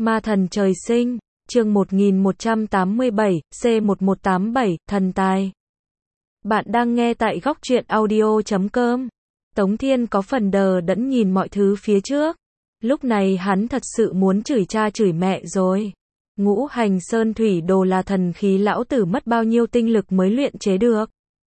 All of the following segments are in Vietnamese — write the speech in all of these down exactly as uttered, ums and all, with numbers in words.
Ma thần trời sinh, chương một nghìn một trăm tám mươi bảy, C một một tám bảy, thần tài. Bạn đang nghe tại góc truyện audio chấm com. Tống Thiên có phần đờ đẫn nhìn mọi thứ phía trước. Lúc này hắn thật sự muốn chửi cha chửi mẹ rồi. Ngũ hành sơn thủy đồ là thần khí lão tử mất bao nhiêu tinh lực mới luyện chế được.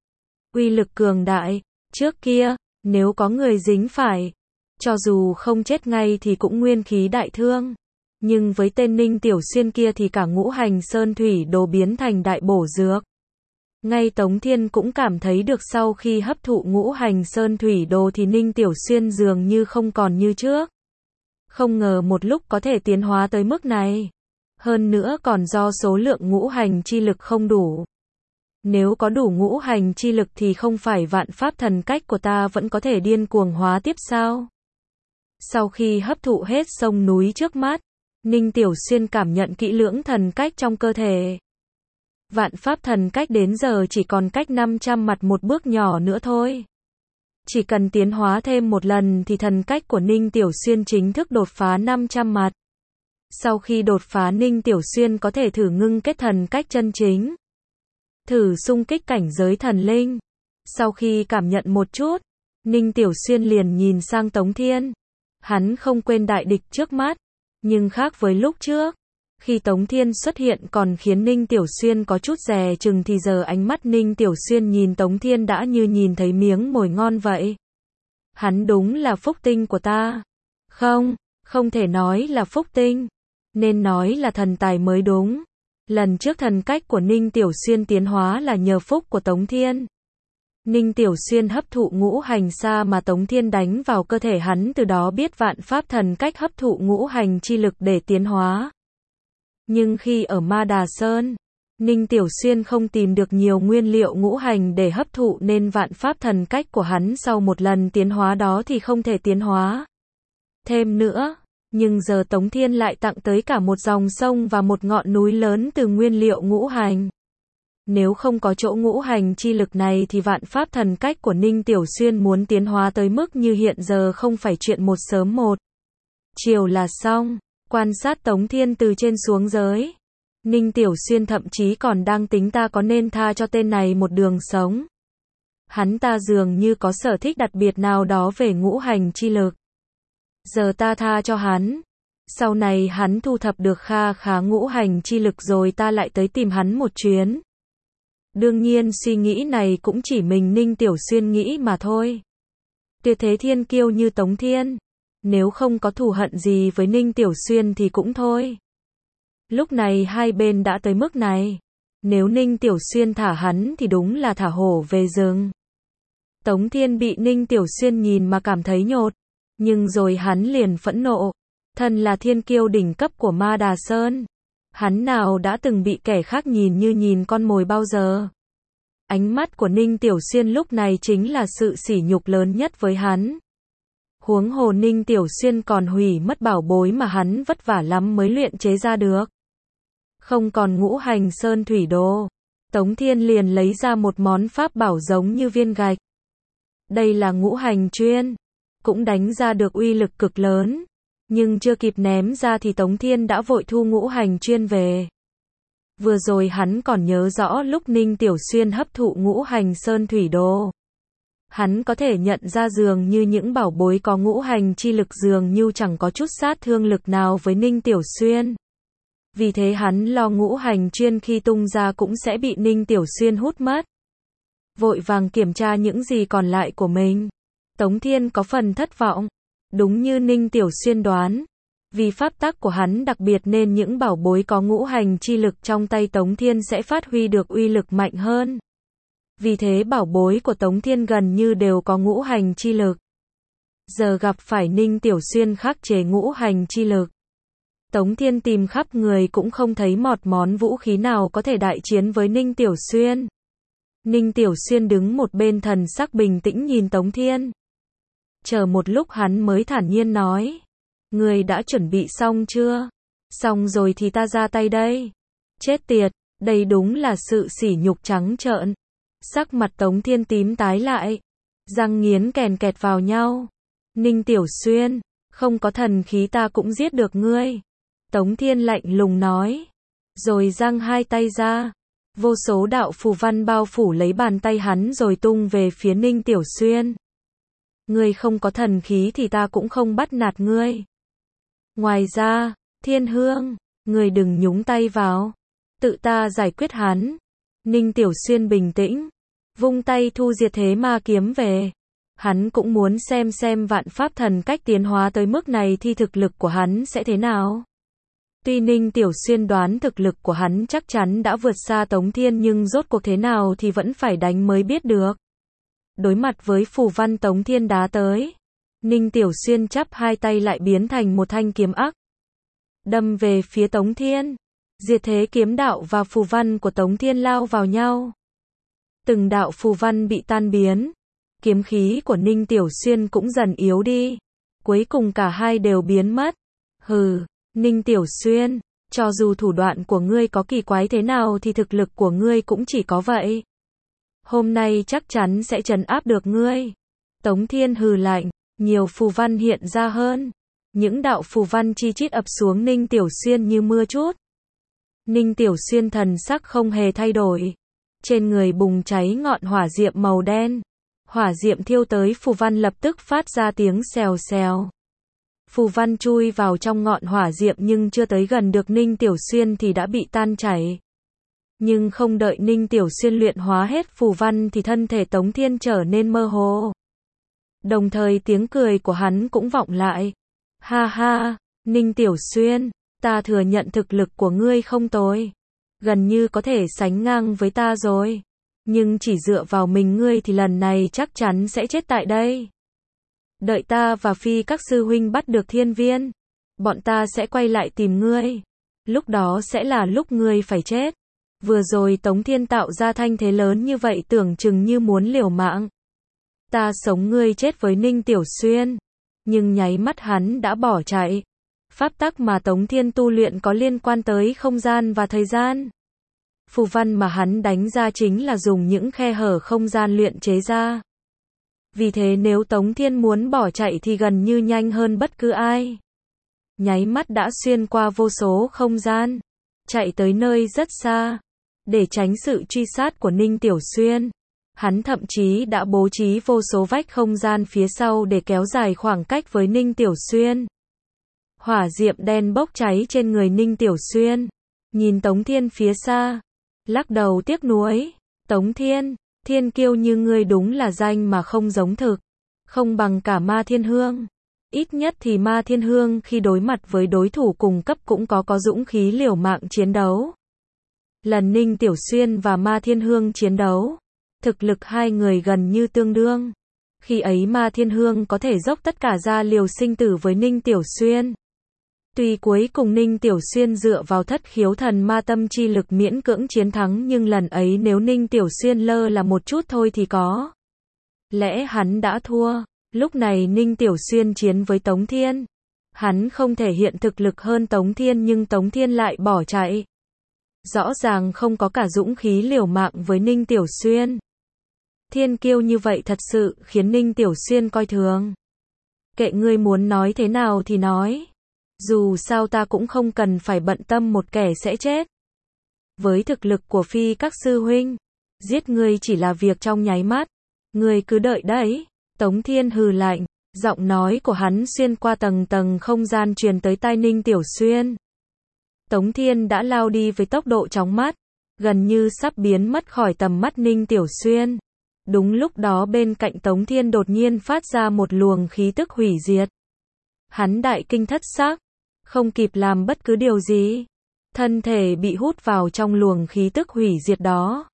Uy lực cường đại, trước kia, nếu có người dính phải, cho dù không chết ngay thì cũng nguyên khí đại thương. Nhưng với tên Ninh Tiểu Xuyên kia thì cả ngũ hành sơn thủy đồ biến thành đại bổ dược. Ngay Tống Thiên cũng cảm thấy được sau khi hấp thụ ngũ hành sơn thủy đồ thì Ninh Tiểu Xuyên dường như không còn như trước. Không ngờ một lúc có thể tiến hóa tới mức này. Hơn nữa còn do số lượng ngũ hành chi lực không đủ. Nếu có đủ ngũ hành chi lực thì không phải vạn pháp thần cách của ta vẫn có thể điên cuồng hóa tiếp sao? Sau khi hấp thụ hết sông núi trước mắt, Ninh Tiểu Xuyên cảm nhận kỹ lưỡng thần cách trong cơ thể. Vạn pháp thần cách đến giờ chỉ còn cách năm trăm mặt một bước nhỏ nữa thôi. Chỉ cần tiến hóa thêm một lần thì thần cách của Ninh Tiểu Xuyên chính thức đột phá năm trăm mặt. Sau khi đột phá Ninh Tiểu Xuyên có thể thử ngưng kết thần cách chân chính. Thử xung kích cảnh giới thần linh. Sau khi cảm nhận một chút, Ninh Tiểu Xuyên liền nhìn sang Tống Thiên. Hắn không quên đại địch trước mắt. Nhưng khác với lúc trước, khi Tống Thiên xuất hiện còn khiến Ninh Tiểu Xuyên có chút dè chừng thì giờ ánh mắt Ninh Tiểu Xuyên nhìn Tống Thiên đã như nhìn thấy miếng mồi ngon vậy. Hắn đúng là phúc tinh của ta. Không, không thể nói là phúc tinh, nên nói là thần tài mới đúng. Lần trước thần cách của Ninh Tiểu Xuyên tiến hóa là nhờ phúc của Tống Thiên. Ninh Tiểu Xuyên hấp thụ ngũ hành sa mà Tống Thiên đánh vào cơ thể hắn, từ đó biết vạn pháp thần cách hấp thụ ngũ hành chi lực để tiến hóa. Nhưng khi ở Ma Đà Sơn, Ninh Tiểu Xuyên không tìm được nhiều nguyên liệu ngũ hành để hấp thụ nên vạn pháp thần cách của hắn sau một lần tiến hóa đó thì không thể tiến hóa thêm nữa. Nhưng giờ Tống Thiên lại tặng tới cả một dòng sông và một ngọn núi lớn từ nguyên liệu ngũ hành. Nếu không có chỗ ngũ hành chi lực này thì vạn pháp thần cách của Ninh Tiểu Xuyên muốn tiến hóa tới mức như hiện giờ không phải chuyện một sớm một chiều là xong. Quan sát Tống Thiên từ trên xuống dưới, Ninh Tiểu Xuyên thậm chí còn đang tính ta có nên tha cho tên này một đường sống. Hắn ta dường như có sở thích đặc biệt nào đó về ngũ hành chi lực. Giờ ta tha cho hắn. Sau này hắn thu thập được kha khá ngũ hành chi lực rồi ta lại tới tìm hắn một chuyến. Đương nhiên suy nghĩ này cũng chỉ mình Ninh Tiểu Xuyên nghĩ mà thôi. Tuyệt thế thiên kiêu như Tống Thiên, nếu không có thù hận gì với Ninh Tiểu Xuyên thì cũng thôi. Lúc này hai bên đã tới mức này. Nếu Ninh Tiểu Xuyên thả hắn thì đúng là thả hổ về rừng. Tống Thiên bị Ninh Tiểu Xuyên nhìn mà cảm thấy nhột. Nhưng rồi hắn liền phẫn nộ. Thân là thiên kiêu đỉnh cấp của Ma Đà Sơn. Hắn nào đã từng bị kẻ khác nhìn như nhìn con mồi bao giờ. Ánh mắt của Ninh Tiểu Xuyên lúc này chính là sự sỉ nhục lớn nhất với hắn. Huống hồ Ninh Tiểu Xuyên còn hủy mất bảo bối mà hắn vất vả lắm mới luyện chế ra được. Không còn ngũ hành sơn thủy đồ, Tống Thiên liền lấy ra một món pháp bảo giống như viên gạch. Đây là ngũ hành chuyên, cũng đánh ra được uy lực cực lớn. Nhưng chưa kịp ném ra thì Tống Thiên đã vội thu ngũ hành chuyên về. Vừa rồi hắn còn nhớ rõ lúc Ninh Tiểu Xuyên hấp thụ ngũ hành sơn thủy đồ. Hắn có thể nhận ra dường như những bảo bối có ngũ hành chi lực dường như chẳng có chút sát thương lực nào với Ninh Tiểu Xuyên. Vì thế hắn lo ngũ hành chuyên khi tung ra cũng sẽ bị Ninh Tiểu Xuyên hút mất. Vội vàng kiểm tra những gì còn lại của mình. Tống Thiên có phần thất vọng. Đúng như Ninh Tiểu Xuyên đoán. Vì pháp tắc của hắn đặc biệt nên những bảo bối có ngũ hành chi lực trong tay Tống Thiên sẽ phát huy được uy lực mạnh hơn. Vì thế bảo bối của Tống Thiên gần như đều có ngũ hành chi lực. Giờ gặp phải Ninh Tiểu Xuyên khắc chế ngũ hành chi lực. Tống Thiên tìm khắp người cũng không thấy một món vũ khí nào có thể đại chiến với Ninh Tiểu Xuyên. Ninh Tiểu Xuyên đứng một bên thần sắc bình tĩnh nhìn Tống Thiên. Chờ một lúc hắn mới thản nhiên nói. Người đã chuẩn bị xong chưa? Xong rồi thì ta ra tay đây. Chết tiệt, đây đúng là sự sỉ nhục trắng trợn. Sắc mặt Tống Thiên tím tái lại. Răng nghiến kèn kẹt vào nhau. Ninh Tiểu Xuyên, không có thần khí ta cũng giết được ngươi. Tống Thiên lạnh lùng nói. Rồi giang hai tay ra. Vô số đạo phù văn bao phủ lấy bàn tay hắn rồi tung về phía Ninh Tiểu Xuyên. Ngươi không có thần khí thì ta cũng không bắt nạt ngươi. Ngoài ra, Thiên Hương, ngươi đừng nhúng tay vào. Tự ta giải quyết hắn. Ninh Tiểu Xuyên bình tĩnh. Vung tay thu diệt thế ma kiếm về. Hắn cũng muốn xem xem vạn pháp thần cách tiến hóa tới mức này thì thực lực của hắn sẽ thế nào. Tuy Ninh Tiểu Xuyên đoán thực lực của hắn chắc chắn đã vượt xa Tống Thiên nhưng rốt cuộc thế nào thì vẫn phải đánh mới biết được. Đối mặt với phù văn Tống Thiên đá tới, Ninh Tiểu Xuyên chắp hai tay lại biến thành một thanh kiếm ác. Đâm về phía Tống Thiên. Diệt thế kiếm đạo và phù văn của Tống Thiên lao vào nhau. Từng đạo phù văn bị tan biến. Kiếm khí của Ninh Tiểu Xuyên cũng dần yếu đi. Cuối cùng cả hai đều biến mất. Hừ, Ninh Tiểu Xuyên, cho dù thủ đoạn của ngươi có kỳ quái thế nào thì thực lực của ngươi cũng chỉ có vậy. Hôm nay chắc chắn sẽ trấn áp được ngươi. Tống Thiên hừ lạnh, nhiều phù văn hiện ra hơn. Những đạo phù văn chi chít ập xuống Ninh Tiểu Xuyên như mưa chút. Ninh Tiểu Xuyên thần sắc không hề thay đổi. Trên người bùng cháy ngọn hỏa diệm màu đen. Hỏa diệm thiêu tới phù văn lập tức phát ra tiếng xèo xèo. Phù văn chui vào trong ngọn hỏa diệm nhưng chưa tới gần được Ninh Tiểu Xuyên thì đã bị tan chảy. Nhưng không đợi Ninh Tiểu Xuyên luyện hóa hết phù văn thì thân thể Tống Thiên trở nên mơ hồ. Đồng thời tiếng cười của hắn cũng vọng lại. Ha ha, Ninh Tiểu Xuyên, ta thừa nhận thực lực của ngươi không tồi. Gần như có thể sánh ngang với ta rồi. Nhưng chỉ dựa vào mình ngươi thì lần này chắc chắn sẽ chết tại đây. Đợi ta và Phi các sư huynh bắt được thiên viên. Bọn ta sẽ quay lại tìm ngươi. Lúc đó sẽ là lúc ngươi phải chết. Vừa rồi Tống Thiên tạo ra thanh thế lớn như vậy tưởng chừng như muốn liều mạng. Ta sống ngươi chết với Ninh Tiểu Xuyên. Nhưng nháy mắt hắn đã bỏ chạy. Pháp tắc mà Tống Thiên tu luyện có liên quan tới không gian và thời gian. Phù văn mà hắn đánh ra chính là dùng những khe hở không gian luyện chế ra. Vì thế nếu Tống Thiên muốn bỏ chạy thì gần như nhanh hơn bất cứ ai. Nháy mắt đã xuyên qua vô số không gian. Chạy tới nơi rất xa. Để tránh sự truy sát của Ninh Tiểu Xuyên. Hắn thậm chí đã bố trí vô số vách không gian phía sau để kéo dài khoảng cách với Ninh Tiểu Xuyên. Hỏa diệm đen bốc cháy trên người Ninh Tiểu Xuyên. Nhìn Tống Thiên phía xa. Lắc đầu tiếc nuối. Tống Thiên, thiên kiêu như ngươi đúng là danh mà không giống thực. Không bằng cả Ma Thiên Hương. Ít nhất thì Ma Thiên Hương khi đối mặt với đối thủ cùng cấp cũng có có dũng khí liều mạng chiến đấu. Lần Ninh Tiểu Xuyên và Ma Thiên Hương chiến đấu, thực lực hai người gần như tương đương. Khi ấy Ma Thiên Hương có thể dốc tất cả ra liều sinh tử với Ninh Tiểu Xuyên. Tuy cuối cùng Ninh Tiểu Xuyên dựa vào thất khiếu thần ma tâm chi lực miễn cưỡng chiến thắng nhưng lần ấy nếu Ninh Tiểu Xuyên lơ là một chút thôi thì có lẽ hắn đã thua. Lúc này Ninh Tiểu Xuyên chiến với Tống Thiên. Hắn không thể hiện thực lực hơn Tống Thiên nhưng Tống Thiên lại bỏ chạy. Rõ ràng không có cả dũng khí liều mạng với Ninh Tiểu Xuyên. Thiên kiêu như vậy thật sự khiến Ninh Tiểu Xuyên coi thường. Kệ ngươi muốn nói thế nào thì nói. Dù sao ta cũng không cần phải bận tâm một kẻ sẽ chết. Với thực lực của Phi các sư huynh, giết ngươi chỉ là việc trong nháy mắt. Ngươi cứ đợi đấy. Tống Thiên hừ lạnh, giọng nói của hắn xuyên qua tầng tầng không gian truyền tới tai Ninh Tiểu Xuyên. Tống Thiên đã lao đi với tốc độ chóng mắt, gần như sắp biến mất khỏi tầm mắt Ninh Tiểu Xuyên. Đúng lúc đó bên cạnh Tống Thiên đột nhiên phát ra một luồng khí tức hủy diệt. Hắn đại kinh thất xác, không kịp làm bất cứ điều gì. Thân thể bị hút vào trong luồng khí tức hủy diệt đó.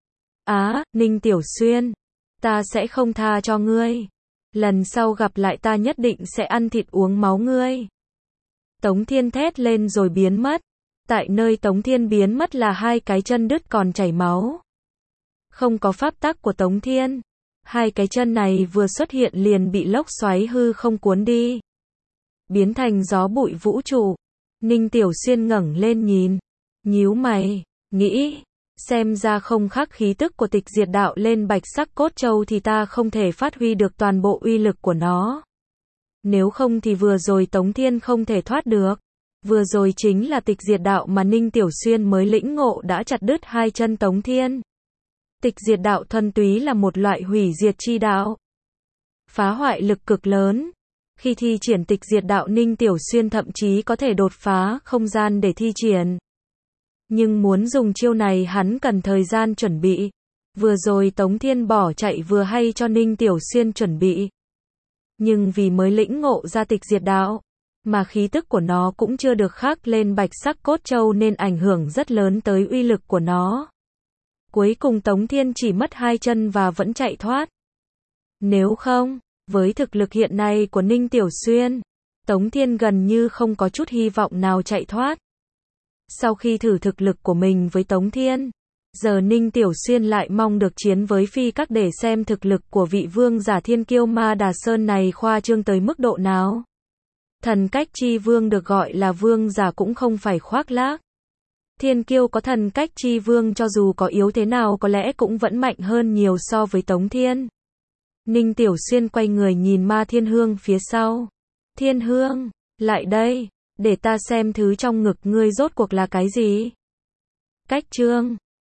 Á, à, Ninh Tiểu Xuyên, ta sẽ không tha cho ngươi. Lần sau gặp lại ta nhất định sẽ ăn thịt uống máu ngươi. Tống Thiên thét lên rồi biến mất. Tại nơi Tống Thiên biến mất là hai cái chân đứt còn chảy máu. Không có pháp tắc của Tống Thiên. Hai cái chân này vừa xuất hiện liền bị lốc xoáy hư không cuốn đi. Biến thành gió bụi vũ trụ. Ninh Tiểu Xuyên ngẩng lên nhìn. Nhíu mày, nghĩ. Xem ra không khắc khí tức của tịch diệt đạo lên bạch sắc cốt châu thì ta không thể phát huy được toàn bộ uy lực của nó. Nếu không thì vừa rồi Tống Thiên không thể thoát được. Vừa rồi chính là tịch diệt đạo mà Ninh Tiểu Xuyên mới lĩnh ngộ đã chặt đứt hai chân Tống Thiên. Tịch diệt đạo thuần túy là một loại hủy diệt chi đạo. Phá hoại lực cực lớn. Khi thi triển tịch diệt đạo, Ninh Tiểu Xuyên thậm chí có thể đột phá không gian để thi triển. Nhưng muốn dùng chiêu này hắn cần thời gian chuẩn bị. Vừa rồi Tống Thiên bỏ chạy vừa hay cho Ninh Tiểu Xuyên chuẩn bị. Nhưng vì mới lĩnh ngộ ra tịch diệt đạo, mà khí tức của nó cũng chưa được khắc lên bạch sắc cốt châu nên ảnh hưởng rất lớn tới uy lực của nó. Cuối cùng Tống Thiên chỉ mất hai chân và vẫn chạy thoát. Nếu không, với thực lực hiện nay của Ninh Tiểu Xuyên, Tống Thiên gần như không có chút hy vọng nào chạy thoát. Sau khi thử thực lực của mình với Tống Thiên, giờ Ninh Tiểu Xuyên lại mong được chiến với Phi Các để xem thực lực của vị vương giả thiên kiêu Ma Đà Sơn này khoa trương tới mức độ nào. Thần cách chi vương được gọi là vương giả cũng không phải khoác lác. Thiên kiêu có thần cách chi vương cho dù có yếu thế nào có lẽ cũng vẫn mạnh hơn nhiều so với Tống Thiên. Ninh Tiểu Xuyên quay người nhìn Ma Thiên Hương phía sau. Thiên Hương, lại đây, để ta xem thứ trong ngực ngươi rốt cuộc là cái gì. Cách chương